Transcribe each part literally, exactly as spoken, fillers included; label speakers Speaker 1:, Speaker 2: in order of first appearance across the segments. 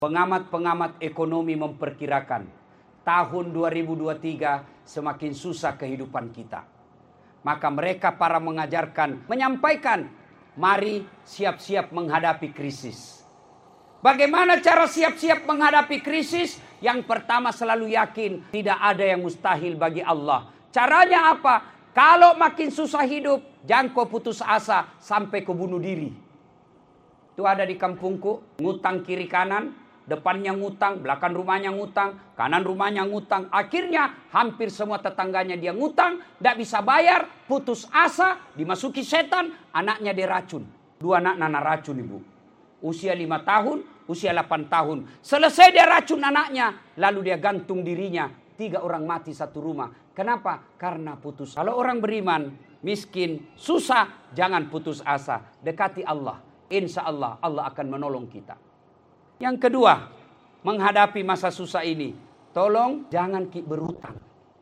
Speaker 1: Pengamat-pengamat ekonomi memperkirakan tahun dua ribu dua puluh tiga semakin susah kehidupan kita. Maka mereka para mengajarkan, menyampaikan, mari siap-siap menghadapi krisis. Bagaimana cara siap-siap menghadapi krisis? Yang pertama selalu yakin tidak ada yang mustahil bagi Allah. Caranya apa? Kalau makin susah hidup, jangan kau putus asa sampai kau bunuh diri. Itu ada di kampungku, ngutang kiri kanan, depannya ngutang, belakang rumahnya ngutang, kanan rumahnya ngutang. Akhirnya hampir semua tetangganya dia ngutang, tidak bisa bayar, putus asa, dimasuki setan, anaknya diracun. Dua anak nana racun ibu. Usia lima tahun, usia delapan tahun. Selesai dia racun anaknya, lalu dia gantung dirinya. Tiga orang mati satu rumah. Kenapa? Karena putus. Kalau orang beriman, miskin, susah, jangan putus asa. Dekati Allah. Insya Allah, Allah akan menolong kita. Yang kedua, menghadapi masa susah ini, tolong jangan berhutang.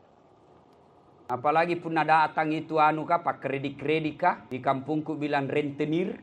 Speaker 1: Apalagi pun ada datang itu anu kah, pak kredit-kredit kah, di kampungku bilang rentenir.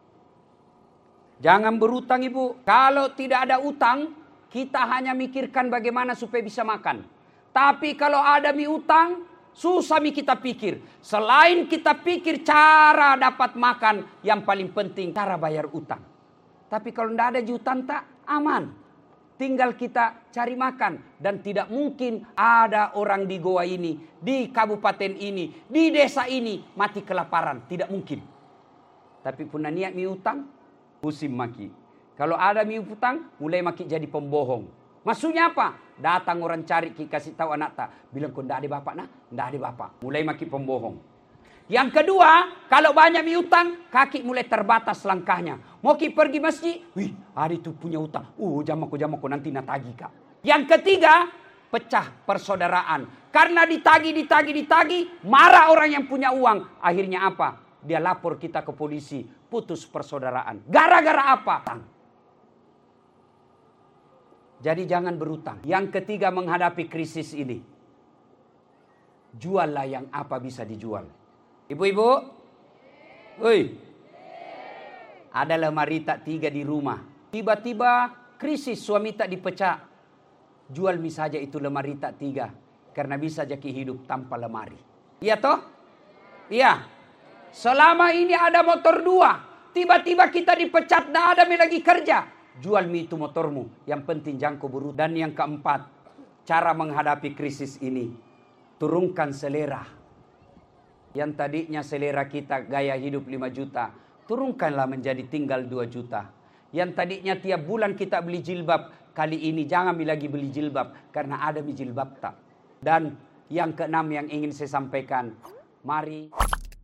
Speaker 1: Jangan berhutang ibu. Kalau tidak ada utang, kita hanya mikirkan bagaimana supaya bisa makan. Tapi kalau ada mi utang, susah mi kita pikir. Selain kita pikir cara dapat makan, yang paling penting cara bayar utang. Tapi kalau tidak ada jutaan tak aman. Tinggal kita cari makan. Dan tidak mungkin ada orang di Goa ini, di kabupaten ini, di desa ini mati kelaparan. Tidak mungkin. Tapi pun niat mi utang, musim maki. Kalau ada mi utang, mulai maki jadi pembohong. Maksudnya apa? Datang orang cari, kasih tahu anak tak. Bilang kau tidak ada bapak nak? Tidak ada bapak. Mulai maki pembohong. Yang kedua, kalau banyak mi utang, kaki mulai terbatas langkahnya. Mau ki pergi masjid, wih, hari itu punya utang. Uh, jamaku jamaku nanti natagi kak. Yang ketiga, pecah persaudaraan. Karena ditagi, ditagi, ditagi, marah orang yang punya uang. Akhirnya apa? Dia lapor kita ke polisi, putus persaudaraan. Gara-gara apa? Jadi jangan berutang. Yang ketiga menghadapi krisis ini. Juallah yang apa bisa dijual. Ibu-ibu, woi, ada lemari tak tiga di rumah. Tiba-tiba krisis suami tak dipecah. Jual mi saja itu lemari tak tiga. Karena bisa jadi hidup tanpa lemari. Iya toh? Iya. Selama ini ada motor dua. Tiba-tiba kita dipecat, tidak ada mi lagi kerja. Jual mi itu motormu. Yang penting jangan kau berutang. Dan yang keempat, cara menghadapi krisis ini. Turunkan selera. Yang tadinya selera kita gaya hidup lima juta. Turunkanlah menjadi tinggal dua juta. Yang tadinya tiap bulan kita beli jilbab. Kali ini jangan lagi beli jilbab. Karena ada mi jilbab tak. Dan yang keenam yang ingin saya sampaikan. Mari.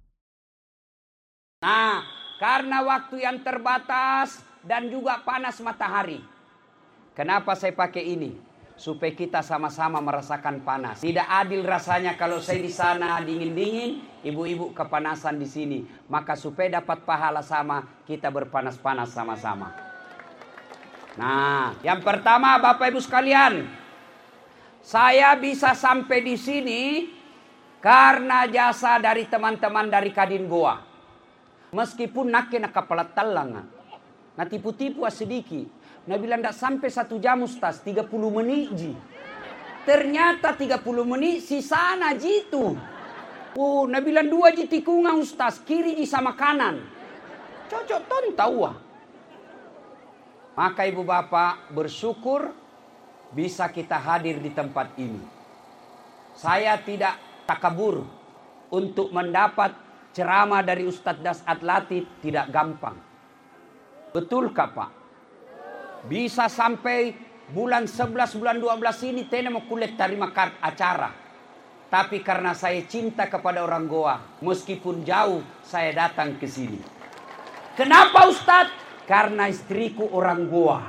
Speaker 1: Nah, karena waktu yang terbatas. Dan juga panas matahari. Kenapa saya pakai ini? Supaya kita sama-sama merasakan panas. Tidak adil rasanya kalau saya di sana dingin-dingin, ibu-ibu kepanasan di sini. Maka supaya dapat pahala sama, kita berpanas-panas sama-sama. Nah, yang pertama Bapak Ibu sekalian, saya bisa sampai di sini karena jasa dari teman-teman dari Kadin Goa. Meskipun nakke nak kepala talangan, nah tipu-tipu sedikit. Nah bilang tidak sampai satu jam Ustaz, tiga puluh menit ji. Ternyata tiga puluh menit sisana jitu. Oh, nah bilang dua ji tikungan Ustaz, kiri ji sama kanan. Cocok ton tahu. Maka ibu bapak bersyukur bisa kita hadir di tempat ini. Saya tidak takabur untuk mendapat ceramah dari Ustaz Dasat Latif tidak gampang. Betulkah Pak? Bisa sampai bulan sebelas, bulan dua belas ini Tene mau kulit terima kart acara. Tapi karena saya cinta kepada orang Goa, meskipun jauh saya datang ke sini. Kenapa Ustadz? Karena istriku orang Goa.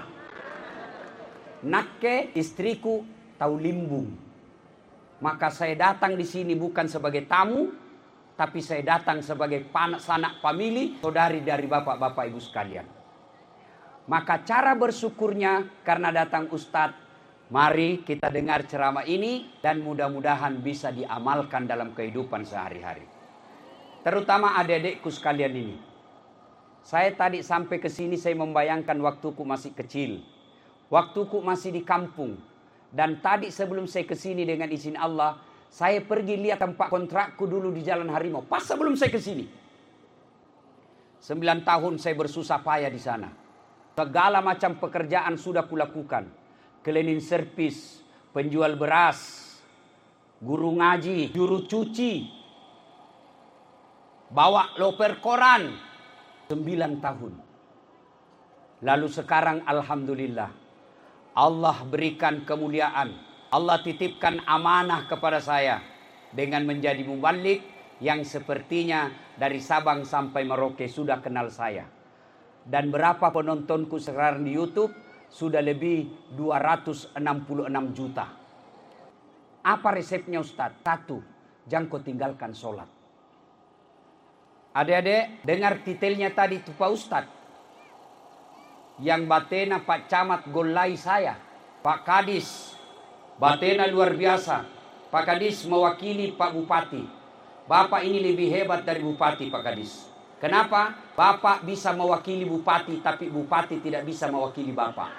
Speaker 1: Nakke istriku tahu limbung. Maka saya datang di sini bukan sebagai tamu, tapi saya datang sebagai sanak famili, saudari dari bapak-bapak ibu sekalian. Maka cara bersyukurnya karena datang Ustadz, mari kita dengar ceramah ini dan mudah-mudahan bisa diamalkan dalam kehidupan sehari-hari. Terutama adik-adikku sekalian ini. Saya tadi sampai ke sini saya membayangkan waktuku masih kecil. Waktuku masih di kampung. Dan tadi sebelum saya kesini dengan izin Allah, saya pergi lihat tempat kontrakku dulu di Jalan Harimau. Pas sebelum saya kesini. Sembilan tahun saya bersusah payah di sana. Segala macam pekerjaan sudah kulakukan. Cleaning service, penjual beras, guru ngaji, juru cuci, bawa loper koran. Sembilan tahun. Lalu sekarang alhamdulillah, Allah berikan kemuliaan. Allah titipkan amanah kepada saya dengan menjadi mubalik yang sepertinya dari Sabang sampai Merauke sudah kenal saya. Dan berapa penontonku sekarang di YouTube? Sudah lebih dua ratus enam puluh enam juta. Apa resepnya Ustadz? Satu, jangan kau tinggalkan sholat. Adik-adik, dengar titelnya tadi itu Pak Ustadz. Yang batena Pak Camat golai saya. Pak Kadis, batena luar biasa. Pak Kadis mewakili Pak Bupati. Bapak ini lebih hebat dari Bupati Pak Kadis. Kenapa? Bapak bisa mewakili Bupati, tapi Bupati tidak bisa mewakili Bapak.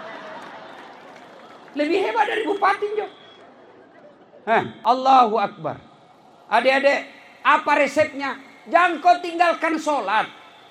Speaker 1: Lebih hebat dari Bupati, Jo. Hah, Allahu Akbar. Adik-adik, apa resepnya? Jangan kau tinggalkan sholat.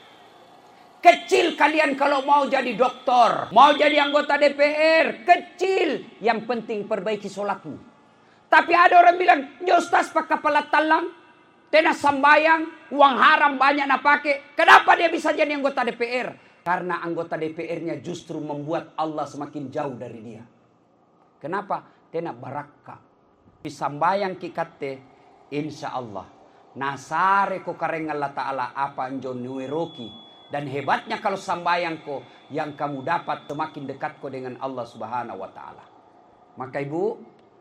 Speaker 1: Kecil kalian kalau mau jadi doktor, mau jadi anggota D P R, kecil. Yang penting perbaiki sholatmu. Tapi ada orang bilang, Ustaz pakai kepala talang, tenas sambayang, uang haram banyak nak pakai. Kenapa dia bisa jadi anggota D P R? Karena anggota D P R-nya justru membuat Allah semakin jauh dari dia. Kenapa? Tenak barakah. Sambayang kikate, insya Allah. Nasare ko kareng Allah Ta'ala apa anjon nueroki. Dan hebatnya kalau sambayang ko, yang kamu dapat semakin dekat ko dengan Allah Subhanahu Wa Ta'ala. Maka ibu,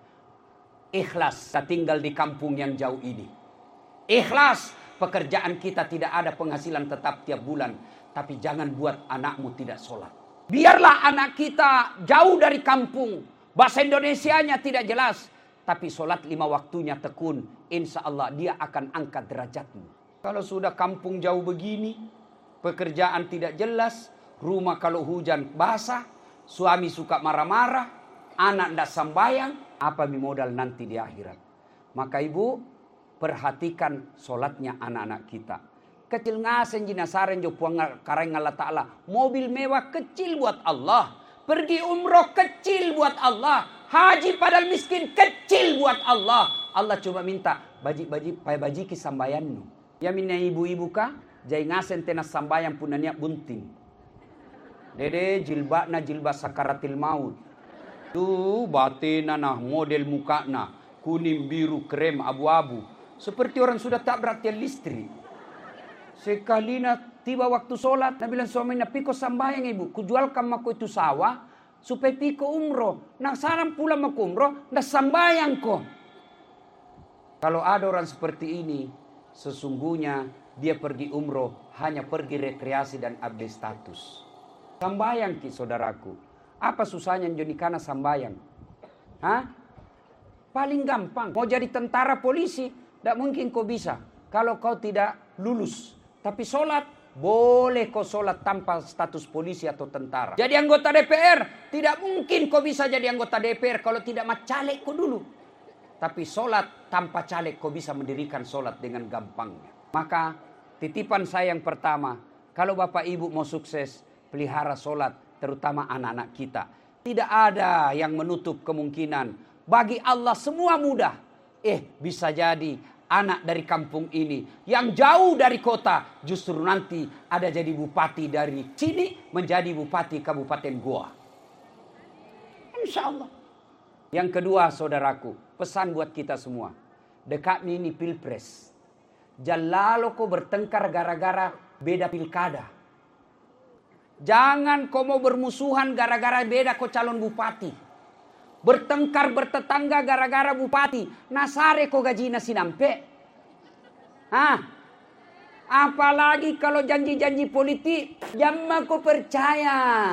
Speaker 1: ikhlas kita tinggal di kampung yang jauh ini. Ikhlas pekerjaan kita tidak ada penghasilan tetap tiap bulan. Tapi jangan buat anakmu tidak sholat. Biarlah anak kita jauh dari kampung. Bahasa Indonesianya tidak jelas. Tapi sholat lima waktunya tekun. Insya Allah dia akan angkat derajatmu. Kalau sudah kampung jauh begini. Pekerjaan tidak jelas. Rumah kalau hujan basah. Suami suka marah-marah. Anak tidak sambayang. Apa modal nanti di akhirat. Maka ibu, perhatikan sholatnya anak-anak kita. Kecil ngasen jinasaren jo puang kareng Allah Ta'ala. Mobil mewah kecil buat Allah. Pergi umroh kecil buat Allah. Haji padahal miskin kecil buat Allah. Allah cuma minta baji-baji pay baji ki sambayannu. Ya minna ibu-ibu ka jai ngasen tenas sambayan punanya bunting. Dede jilbakna jilbak sakaratil maut. Tuh batina nah model mukana kuning biru krem abu-abu. Seperti orang sudah tak berarti listrik. Sekalina tiba waktu sholat, Nabi bilang suaminya, piko sambayang ibu, kujualkan maku itu sawah, supaya piko umroh. Nah salam pula maku umroh, nah sambayang ko. Kalau ada orang seperti ini, sesungguhnya dia pergi umroh, hanya pergi rekreasi dan update status. Sambayang ki saudaraku. Apa susahnya jadi karena sambayang? Hah? Paling gampang, mau jadi tentara polisi, tidak mungkin kau bisa. Kalau kau tidak lulus. Tapi sholat, boleh kau sholat tanpa status polisi atau tentara. Jadi anggota D P R, tidak mungkin kau bisa jadi anggota D P R kalau tidak macalek kau dulu. Tapi sholat tanpa caleg kau bisa mendirikan sholat dengan gampangnya. Maka titipan saya yang pertama, kalau bapak ibu mau sukses, pelihara sholat, terutama anak-anak kita. Tidak ada yang menutup kemungkinan. Bagi Allah semua mudah. Eh bisa jadi anak dari kampung ini yang jauh dari kota justru nanti ada jadi bupati dari sini menjadi bupati Kabupaten Goa. Insya Allah. Yang kedua saudaraku, pesan buat kita semua. Dekat ini pilpres. Jangan kau bertengkar gara-gara beda pilkada. Jangan kau mau bermusuhan gara-gara beda kau calon bupati. Bertengkar bertetangga gara-gara bupati. Nasare kok gajinya sinampe. Hah? Apalagi kalau janji-janji politik. Jangan kau percaya.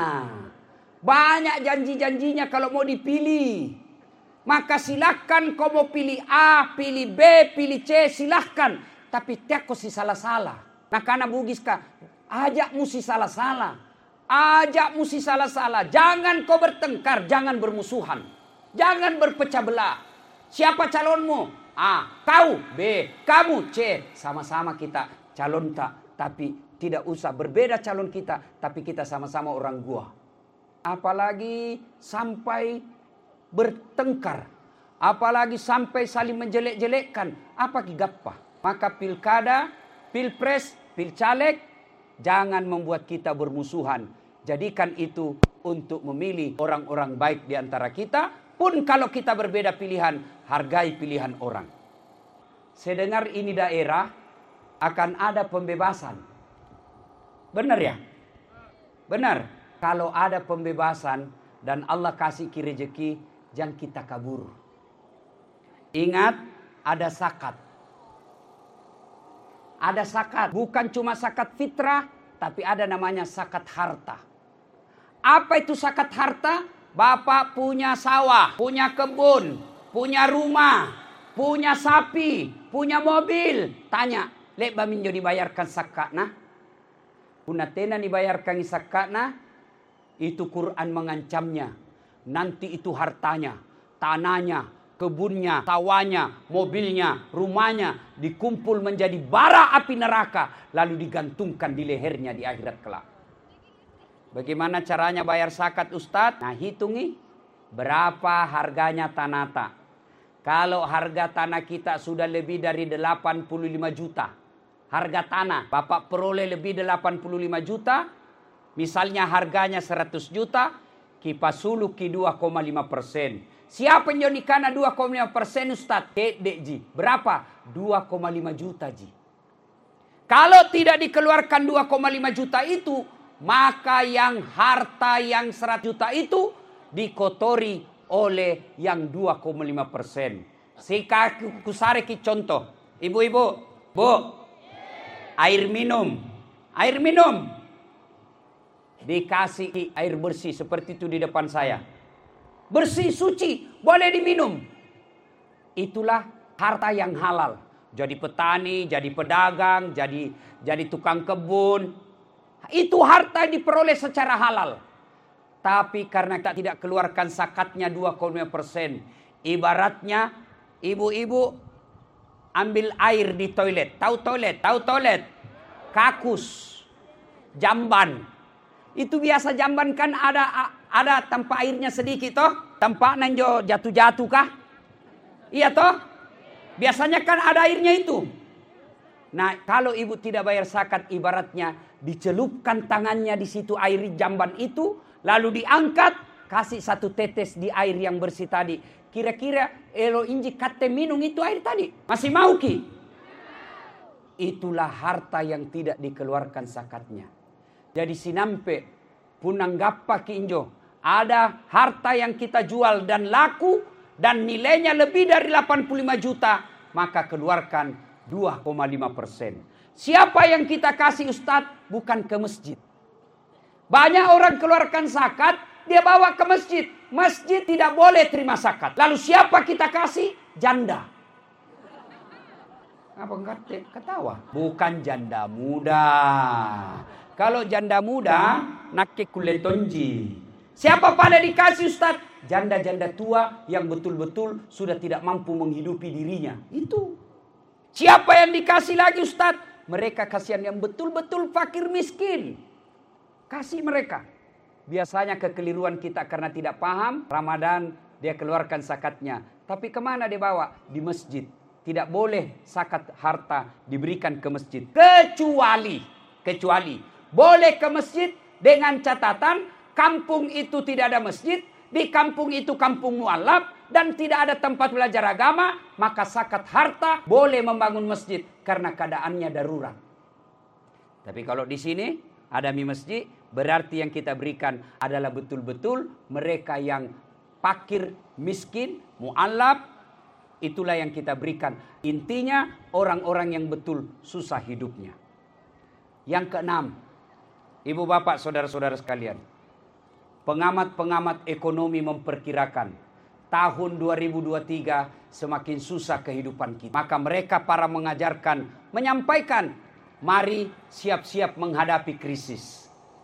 Speaker 1: Banyak janji-janjinya kalau mau dipilih. Maka silahkan kau mau pilih A, pilih B, pilih C. Silahkan. Tapi tiap kau si salah-salah. Nah karena bugis kah? Ajak musi salah-salah. Ajak mesti salah-salah. Jangan kau bertengkar, jangan bermusuhan. Jangan berpecah belah. Siapa calonmu? A. Kau. B. Kamu. C. Sama-sama kita calon tak. Tapi tidak usah berbeda calon kita. Tapi kita sama-sama orang gua. Apalagi sampai bertengkar. Apalagi sampai saling menjelek-jelekkan. Apa gigappa? Maka pilkada, pilpres, pilcaleg, jangan membuat kita bermusuhan. Jadikan itu untuk memilih orang-orang baik di antara kita. Pun kalau kita berbeda pilihan, hargai pilihan orang. Saya dengar ini daerah akan ada pembebasan. Benar ya? Benar. Kalau ada pembebasan dan Allah kasih rezeki, jangan kita kabur. Ingat, ada zakat. Ada zakat. Bukan cuma zakat fitrah, tapi ada namanya zakat harta. Apa itu zakat harta? Bapak punya sawah, punya kebun, punya rumah, punya sapi, punya mobil. Tanya, lek baminjo dibayarkan zakatna? Unatena dibayarkan zakatna? Itu Quran mengancamnya. Nanti itu hartanya, tanahnya, kebunnya, sawahnya, mobilnya, rumahnya dikumpul menjadi bara api neraka, lalu digantungkan di lehernya di akhirat kelak. Bagaimana caranya bayar zakat, Ustadz? Nah, hitungi berapa harganya tanah tak. Kalau harga tanah kita sudah lebih dari delapan puluh lima juta, harga tanah Bapak peroleh lebih delapan puluh lima juta, misalnya harganya seratus juta, kipasulu ki dua koma lima persen. Siapa yang dikana dua koma lima persen, Ustadz? Dek ji. Berapa? dua koma lima juta ji. Kalau tidak dikeluarkan dua koma lima juta itu, maka yang harta yang seratus juta itu dikotori oleh yang dua koma lima persen. Sika kusareki contoh. Ibu-ibu, Bu, air minum. Air minum. Dikasih air bersih seperti itu di depan saya. Bersih, suci, boleh diminum. Itulah harta yang halal. Jadi petani, jadi pedagang, jadi jadi tukang kebun. Itu harta diperoleh secara halal. Tapi karena kita tidak keluarkan zakatnya dua koma lima persen. Ibaratnya ibu-ibu ambil air di toilet. Tahu toilet? Tahu toilet? Kakus. Jamban. Itu biasa jamban kan ada ada tempat airnya sedikit toh? Tempat nanjo jatuh-jatuh kah? Iya toh? Biasanya kan ada airnya itu. Nah, kalau ibu tidak bayar zakat, ibaratnya dicelupkan tangannya di situ air jamban itu, lalu diangkat, kasih satu tetes di air yang bersih tadi. Kira-kira elo inji kate minum itu air tadi. Masih mau ki? Itulah harta yang tidak dikeluarkan zakatnya. Jadi sinampe punanggappa ki injo. Ada harta yang kita jual dan laku dan nilainya lebih dari delapan puluh lima juta, maka keluarkan dua koma lima persen. Siapa yang kita kasih, Ustadz? Bukan ke masjid. Banyak orang keluarkan zakat, dia bawa ke masjid. Masjid tidak boleh terima zakat. Lalu siapa kita kasih? Janda. Apa enggak ketawa? Bukan janda muda. Kalau janda muda, nakke kuletonji. Siapa pada dikasih, Ustadz? Janda-janda tua yang betul-betul sudah tidak mampu menghidupi dirinya. Itu. Siapa yang dikasih lagi, Ustadz? Mereka kasihan yang betul-betul fakir miskin. Kasih mereka. Biasanya kekeliruan kita karena tidak paham. Ramadan dia keluarkan zakatnya. Tapi kemana dia bawa? Di masjid. Tidak boleh zakat harta diberikan ke masjid. Kecuali. Kecuali. Boleh ke masjid dengan catatan kampung itu tidak ada masjid. Di kampung itu kampung mu'alaf. Dan tidak ada tempat belajar agama, maka zakat harta boleh membangun masjid karena keadaannya darurat. Tapi kalau di sini ada mi masjid, berarti yang kita berikan adalah betul-betul mereka yang fakir, miskin, mu'alaf, itulah yang kita berikan. Intinya orang-orang yang betul susah hidupnya. Yang keenam, ibu bapak, saudara-saudara sekalian, pengamat-pengamat ekonomi memperkirakan tahun dua ribu dua puluh tiga semakin susah kehidupan kita. Maka mereka para mengajarkan, menyampaikan, mari siap-siap menghadapi krisis.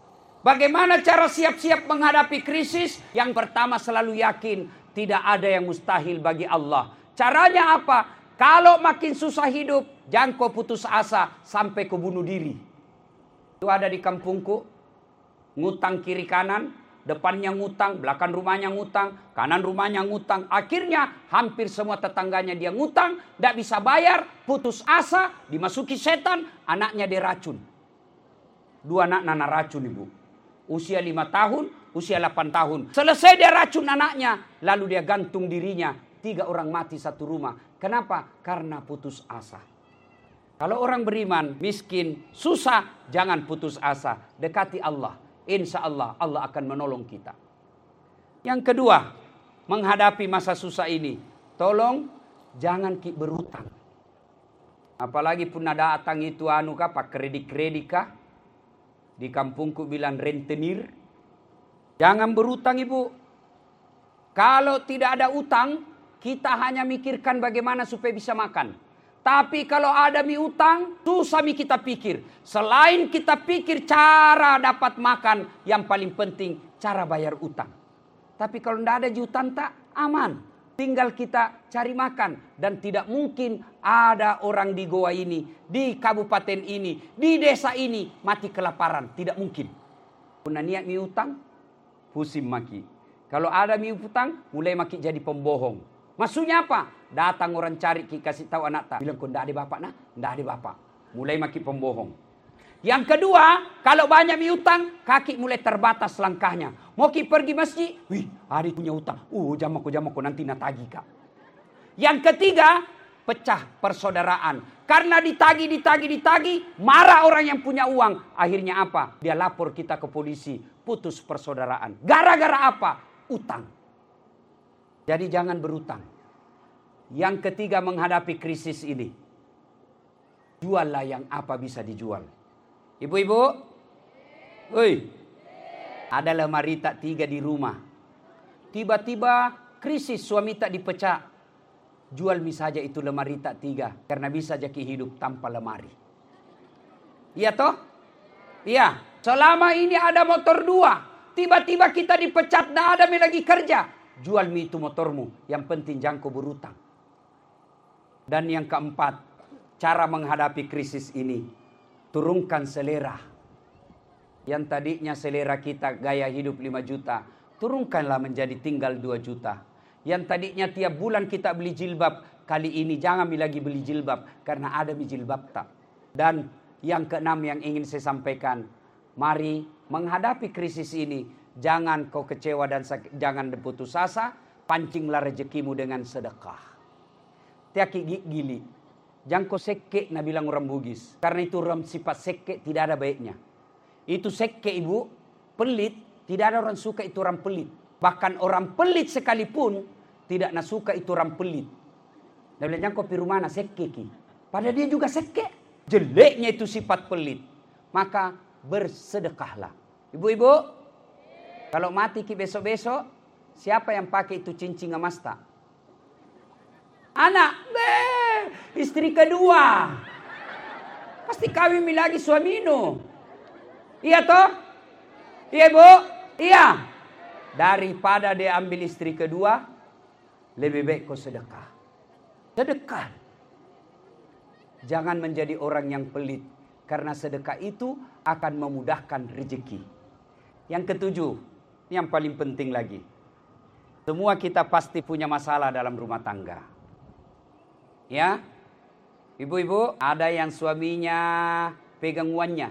Speaker 1: Bagaimana cara siap-siap menghadapi krisis? Yang pertama, selalu yakin tidak ada yang mustahil bagi Allah. Caranya apa? Kalau makin susah hidup, jangan kau putus asa sampai kau bunuh diri. Itu ada di kampungku, ngutang kiri kanan, depannya ngutang, belakang rumahnya ngutang, kanan rumahnya ngutang. Akhirnya hampir semua tetangganya dia ngutang, tidak bisa bayar, putus asa, dimasuki setan, anaknya diracun. Dua anak nana racun ibu. Usia lima tahun, usia delapan tahun. Selesai dia racun anaknya, lalu dia gantung dirinya. Tiga orang mati satu rumah. Kenapa? Karena putus asa. Kalau orang beriman, miskin, susah, jangan putus asa. Dekati Allah. Insya Allah, Allah akan menolong kita. Yang kedua, menghadapi masa susah ini, tolong jangan ki berutang. Apalagi pun ada datang itu anu kah, pak kredit-kredit kah? Di kampungku bilang rentenir. Jangan berutang ibu. Kalau tidak ada utang, kita hanya mikirkan bagaimana supaya bisa makan. Tapi kalau ada mi utang, susah mi kita pikir. Selain kita pikir cara dapat makan, yang paling penting cara bayar utang. Tapi kalau tidak ada utang tak aman. Tinggal kita cari makan. Dan tidak mungkin ada orang di goa ini, di kabupaten ini, di desa ini mati kelaparan. Tidak mungkin. Puna niat mi utang, pusing maki. Kalau ada mi utang, mulai maki jadi pembohong. Maksudnya apa? Datang orang cari, kasih tahu anak tak. Bilang, kok tidak ada bapak nak? Tidak ada bapak. Mulai maki pembohong. Yang kedua, kalau banyak mi utang, kaki mulai terbatas langkahnya. Mau ki pergi masjid, wih, hari punya utang. Uh, jamaku jamaku nanti natagi kak. Yang ketiga, pecah persaudaraan. Karena ditagi, ditagi, ditagi, marah orang yang punya uang. Akhirnya apa? Dia lapor kita ke polisi, putus persaudaraan. Gara-gara apa? Utang. Jadi jangan berutang. Yang ketiga, menghadapi krisis ini, juallah yang apa bisa dijual. Ibu-ibu, woi, ada lemari tak tiga di rumah. Tiba-tiba krisis, suami tak dipecat. Jual mi saja itu lemari tak tiga, karena bisa jadi hidup tanpa lemari. Iya toh? Iya. Selama ini ada motor dua, tiba-tiba kita dipecat, tidak ada mi lagi kerja. Jual mi itu motormu, yang penting jangan kau berutang. Dan yang keempat, cara menghadapi krisis ini, turunkan selera. Yang tadinya selera kita gaya hidup lima juta, turunkanlah menjadi tinggal dua juta. Yang tadinya tiap bulan kita beli jilbab, kali ini jangan lagi beli jilbab, karena ada mi jilbab tak. Dan yang keenam yang ingin saya sampaikan, mari menghadapi krisis ini, jangan kau kecewa dan jangan putus asa, pancinglah rezekimu dengan sedekah. Tiaki gili, jangan kau seke, nah bilang orang Bugis. Karena itu orang sifat seke tidak ada baiknya. Itu seke ibu, pelit, tidak ada orang suka itu orang pelit. Bahkan orang pelit sekalipun tidak nak suka itu orang pelit. Nah bilang jangan kau piru mana seke ki. Padahal dia juga seke. Jeleknya itu sifat pelit. Maka bersedekahlah. Ibu-ibu, kalau mati ki besok-besok, siapa yang pakai itu cincin emas tak? Anak, beh, istri kedua. Pasti kawin mi lagi suaminu. Iya toh? Iya bu? Iya. Daripada dia ambil istri kedua, lebih baik kau sedekah. Sedekah. Jangan menjadi orang yang pelit. Karena sedekah itu akan memudahkan rezeki. Yang ketujuh, yang paling penting lagi. Semua kita pasti punya masalah dalam rumah tangga. Ya, ibu-ibu, ada yang suaminya pegang uangnya.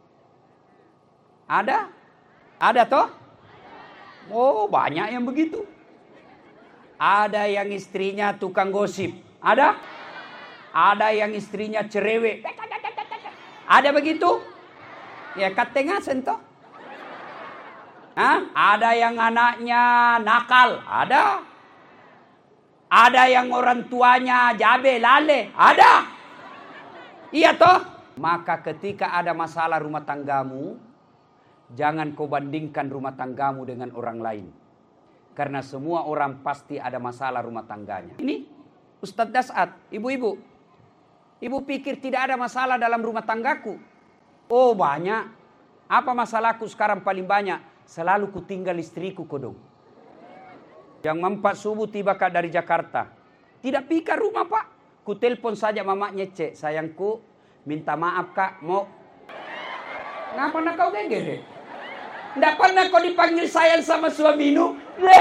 Speaker 1: Ada? Ada toh? Oh, banyak yang begitu. Ada yang istrinya tukang gosip. Ada? Ada yang istrinya cerewet. Ada begitu? Ya, katengah sentoh. Hah? Ada yang anaknya nakal. Ada. Ada yang orang tuanya jabe lale. Ada. Iya toh? Maka ketika ada masalah rumah tanggamu, jangan kau bandingkan rumah tanggamu dengan orang lain. Karena semua orang pasti ada masalah rumah tangganya. Ini Ustadz Dasat, ibu-ibu. Ibu pikir tidak ada masalah dalam rumah tanggaku? Oh banyak. Apa masalahku sekarang paling banyak? Selalu ku tinggal istriku kodong. Yang empat subuh tiba kak dari Jakarta. Tidak pika rumah pak. Ku telepon saja mamanya cek. Sayangku minta maaf kak. Mau. Ngapa nak kau gegere? Nggak pernah kau dipanggil sayang sama suamimu?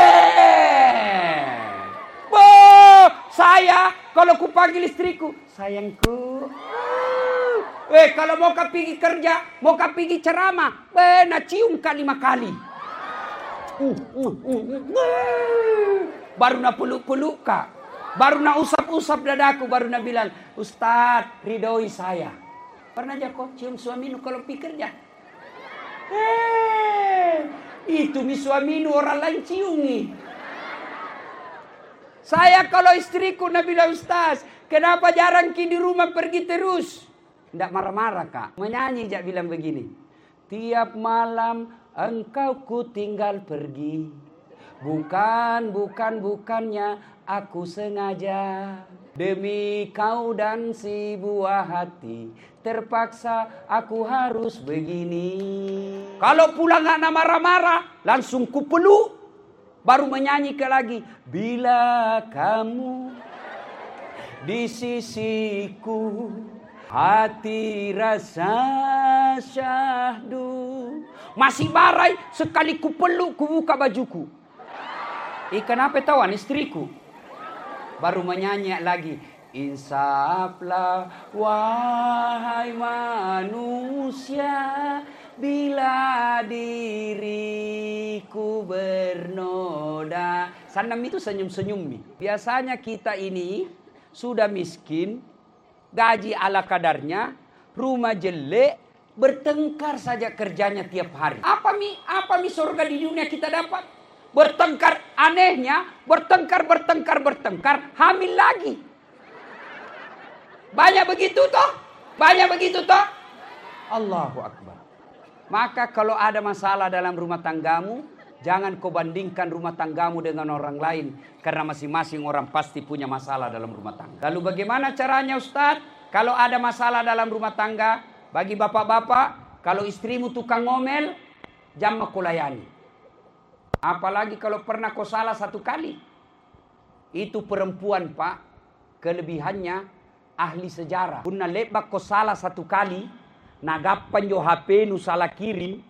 Speaker 1: Boh, saya kalau ku panggil istriku. Sayangku. Eh, kalau mau kau pergi kerja, mau kau pergi ceramah, eh, nak cium kali lima kali. Uh, uh, uh, uh. Baru nak peluk-peluk kak. Baru nak usap-usap dadaku, baru nak bilang, Ustadz, ridhoi saya. Pernah aja kau cium suamimu kalau pergi kerja? Eh, itu mi suamimu orang lain ciumi. Saya kalau istriku nak bilang, Ustaz, kenapa jarang ki di rumah pergi terus? Tidak marah-marah kak. Menyanyi jak bilang begini. Tiap malam engkau ku tinggal pergi. Bukan, bukan, bukannya aku sengaja. Demi kau dan si buah hati. Terpaksa aku harus begini. Kalau pulang anak marah-marah. Langsung ku peluk. Baru menyanyi ke lagi. Bila kamu di sisiku. Hati rasa syahdu. Masih barai sekali ku peluk ku buka bajuku. Eh kenapa tawan istriku? Baru menyanyi lagi. Insaflah wahai manusia. Bila diriku bernoda. Sanam itu senyum-senyum nih. Biasanya kita ini sudah miskin. Gaji ala kadarnya, rumah jelek, bertengkar saja kerjanya tiap hari. Apa mi? Apa mi surga di dunia kita dapat? Bertengkar, anehnya, bertengkar, bertengkar, bertengkar, hamil lagi. Banyak begitu toh? Banyak begitu toh? Allahu Akbar. Maka kalau ada masalah dalam rumah tanggamu, jangan kau bandingkan rumah tanggamu dengan orang lain. Karena masing-masing orang pasti punya masalah dalam rumah tangga. Lalu bagaimana caranya Ustadz? Kalau ada masalah dalam rumah tangga, bagi bapak-bapak, kalau istrimu tukang ngomel, jangan kau layani. Apalagi kalau pernah kau salah satu kali. Itu perempuan pak, kelebihannya ahli sejarah. Puna lebak kau salah satu kali, nagapan jo H P nu salah kirim.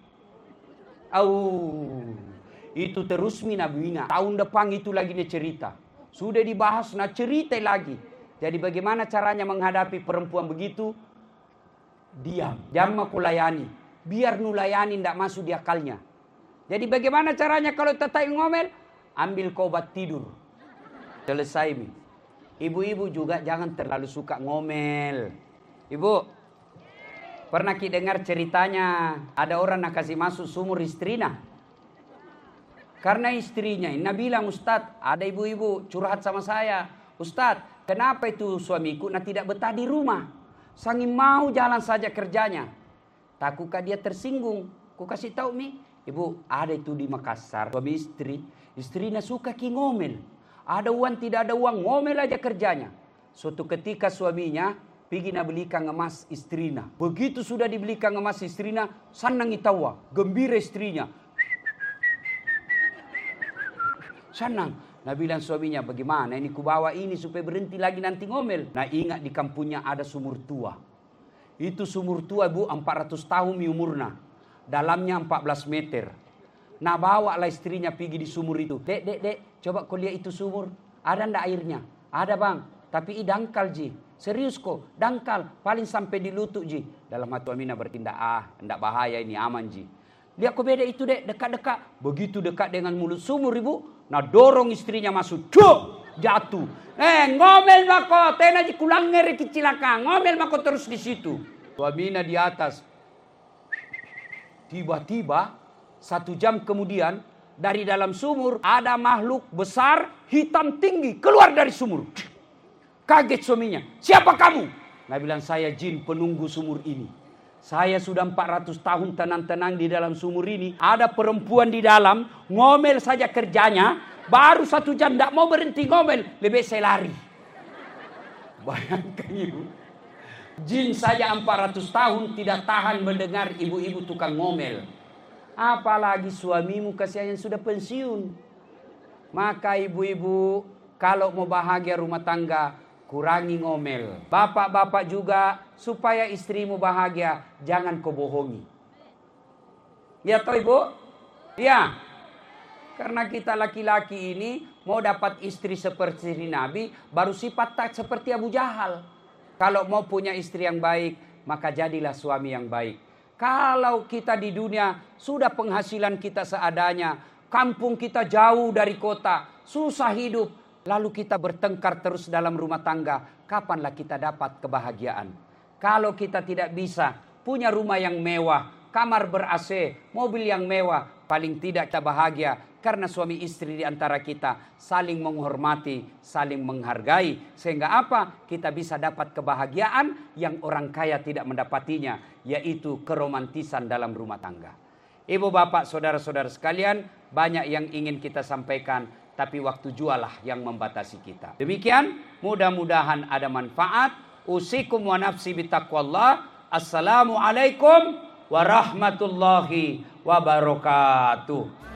Speaker 1: Au, itu terus mina bina. Tahun depan itu lagi nih cerita. Sudah dibahas, nah cerita lagi. Jadi bagaimana caranya menghadapi perempuan begitu? Diam, jangan aku layani. Biar nu layani tidak masuk di akalnya. Jadi bagaimana caranya kalau tetap ngomel? Ambil kau obat tidur. Selesai mi. Ibu-ibu juga jangan terlalu suka ngomel. Ibu, pernah ki dengar ceritanya ada orang nak kasih masuk sumur istrinya. Karena istrinya, Ina bilang Ustadz, ada ibu-ibu curhat sama saya. Ustadz, kenapa itu suamiku nak tidak betah di rumah? Sangi mau jalan saja kerjanya. Takutkah dia tersinggung? Ku kasih tahu mi, ibu ada itu di Makassar. Suami istri, istrinya suka ki ngomel. Ada uang tidak ada uang, ngomel aja kerjanya. Suatu ketika suaminya pergi nak belikan emas istrinya. Begitu sudah dibelikan emas istrinya, senang itawa, gembira istrinya. Senang. Nah bilang suaminya, bagaimana ini ku bawa ini supaya berhenti lagi nanti ngomel. Nah ingat di kampungnya ada sumur tua. Itu sumur tua bu, empat ratus tahun umurnya. Dalamnya empat belas meter. Nah bawa lah istrinya pergi di sumur itu. Dek, dek, dek, coba kau lihat itu sumur. Ada ndak airnya? Ada bang, tapi i dangkal ji. Serius kok, dangkal. Paling sampai di lutut ji. Dalam hati Aminah bertindak, ah, ndak bahaya ini, aman ji. Lihat kok beda itu dek, dekat-dekat. Begitu dekat dengan mulut sumur ibu. Nah dorong istrinya masuk. Cuk, jatuh. Eh ngomel mako, tena ji kulang ngeri kecilaka. Ngomel mako terus di situ. Aminah di atas. Tiba-tiba satu jam kemudian dari dalam sumur ada makhluk besar hitam tinggi keluar dari sumur. Kaget suaminya. Siapa kamu? Nah bilang saya jin penunggu sumur ini. Saya sudah empat ratus tahun tenang-tenang di dalam sumur ini. Ada perempuan di dalam ngomel saja kerjanya. Baru satu jam tidak mau berhenti ngomel. Lebih saya lari. Bayangkan ibu. Jin saja empat ratus tahun tidak tahan mendengar ibu-ibu tukang ngomel. Apalagi suamimu kasihan yang sudah pensiun. Maka ibu-ibu kalau mau bahagia rumah tangga, kurangi ngomel. Bapak-bapak juga supaya istrimu bahagia, jangan kau bohongi. Ya toh ibu? Ya. Karena kita laki-laki ini mau dapat istri seperti Nabi, baru sifat tak seperti Abu Jahal. Kalau mau punya istri yang baik, maka jadilah suami yang baik. Kalau kita di dunia sudah penghasilan kita seadanya, kampung kita jauh dari kota, susah hidup, lalu kita bertengkar terus dalam rumah tangga, kapanlah kita dapat kebahagiaan? Kalau kita tidak bisa punya rumah yang mewah, kamar ber-A C, mobil yang mewah, paling tidak kita bahagia. Karena suami istri di antara kita saling menghormati, saling menghargai. Sehingga apa? Kita bisa dapat kebahagiaan yang orang kaya tidak mendapatinya, yaitu keromantisan dalam rumah tangga. Ibu bapak saudara-saudara sekalian, banyak yang ingin kita sampaikan, tapi waktu jualah yang membatasi kita. Demikian, mudah-mudahan ada manfaat. Usikum wa nafsi bitaqwallah. Assalamualaikum warahmatullahi wabarakatuh.